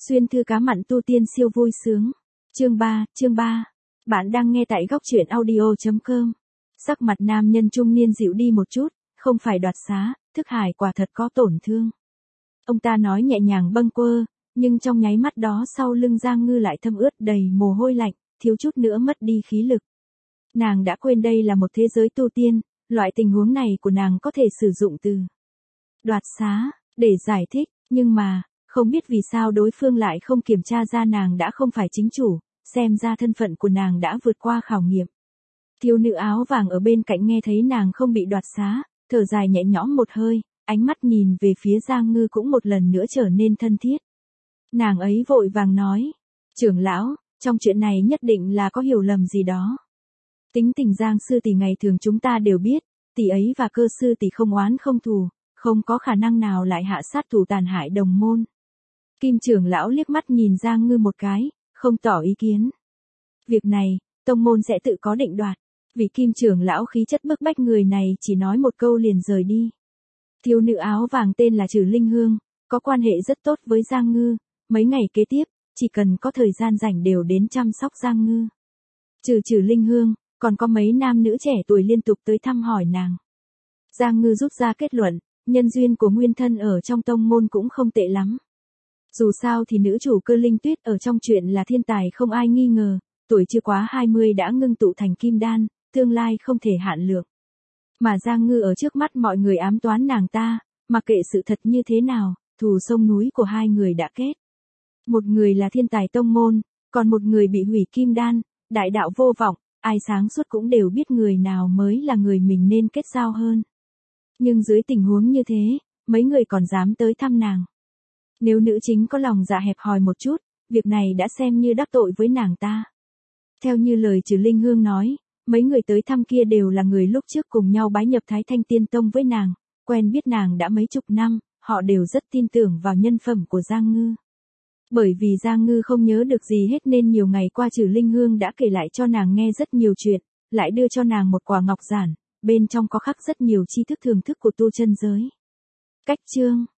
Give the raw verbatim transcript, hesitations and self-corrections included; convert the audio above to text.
Xuyên thư cá mặn tu tiên siêu vui sướng. Chương ba, chương ba. Bạn đang nghe tại góc truyện audio chấm com. Sắc mặt nam nhân trung niên dịu đi một chút, không phải đoạt xá, Thức Hải quả thật có tổn thương. Ông ta nói nhẹ nhàng bâng quơ, nhưng trong nháy mắt đó sau lưng Giang Ngư lại thâm ướt đầy mồ hôi lạnh, thiếu chút nữa mất đi khí lực. Nàng đã quên đây là một thế giới tu tiên, loại tình huống này của nàng có thể sử dụng từ đoạt xá để giải thích, nhưng mà không biết vì sao đối phương lại không kiểm tra ra nàng đã không phải chính chủ, xem ra thân phận của nàng đã vượt qua khảo nghiệm. Thiếu nữ áo vàng ở bên cạnh nghe thấy nàng không bị đoạt xá, thở dài nhẹ nhõm một hơi, ánh mắt nhìn về phía Giang Ngư cũng một lần nữa trở nên thân thiết. Nàng ấy vội vàng nói, trưởng lão, trong chuyện này nhất định là có hiểu lầm gì đó. Tính tình Giang sư tỷ ngày thường chúng ta đều biết, tỷ ấy và Cơ sư tỷ không oán không thù, không có khả năng nào lại hạ sát thủ tàn hại đồng môn. Kim trưởng lão liếc mắt nhìn Giang Ngư một cái, không tỏ ý kiến. Việc này, tông môn sẽ tự có định đoạt, vì Kim trưởng lão khí chất bức bách người này chỉ nói một câu liền rời đi. Thiếu nữ áo vàng tên là Trử Linh Hương, có quan hệ rất tốt với Giang Ngư, mấy ngày kế tiếp, chỉ cần có thời gian rảnh đều đến chăm sóc Giang Ngư. Trừ Trử Linh Hương, còn có mấy nam nữ trẻ tuổi liên tục tới thăm hỏi nàng. Giang Ngư rút ra kết luận, nhân duyên của nguyên thân ở trong tông môn cũng không tệ lắm. Dù sao thì nữ chủ Cơ Linh Tuyết ở trong chuyện là thiên tài không ai nghi ngờ, tuổi chưa quá hai mươi đã ngưng tụ thành kim đan, tương lai không thể hạn lượng. Mà Giang Ngư ở trước mắt mọi người ám toán nàng ta, mặc kệ sự thật như thế nào, thù sông núi của hai người đã kết. Một người là thiên tài tông môn, còn một người bị hủy kim đan, đại đạo vô vọng, ai sáng suốt cũng đều biết người nào mới là người mình nên kết giao hơn. Nhưng dưới tình huống như thế, mấy người còn dám tới thăm nàng. Nếu nữ chính có lòng dạ hẹp hòi một chút, việc này đã xem như đắc tội với nàng ta. Theo như lời Trử Linh Hương nói, mấy người tới thăm kia đều là người lúc trước cùng nhau bái nhập Thái Thanh Tiên Tông với nàng, quen biết nàng đã mấy chục năm, họ đều rất tin tưởng vào nhân phẩm của Giang Ngư. Bởi vì Giang Ngư không nhớ được gì hết nên nhiều ngày qua Trử Linh Hương đã kể lại cho nàng nghe rất nhiều chuyện, lại đưa cho nàng một quả ngọc giản, bên trong có khắc rất nhiều tri thức thưởng thức của tu chân giới. Cách chương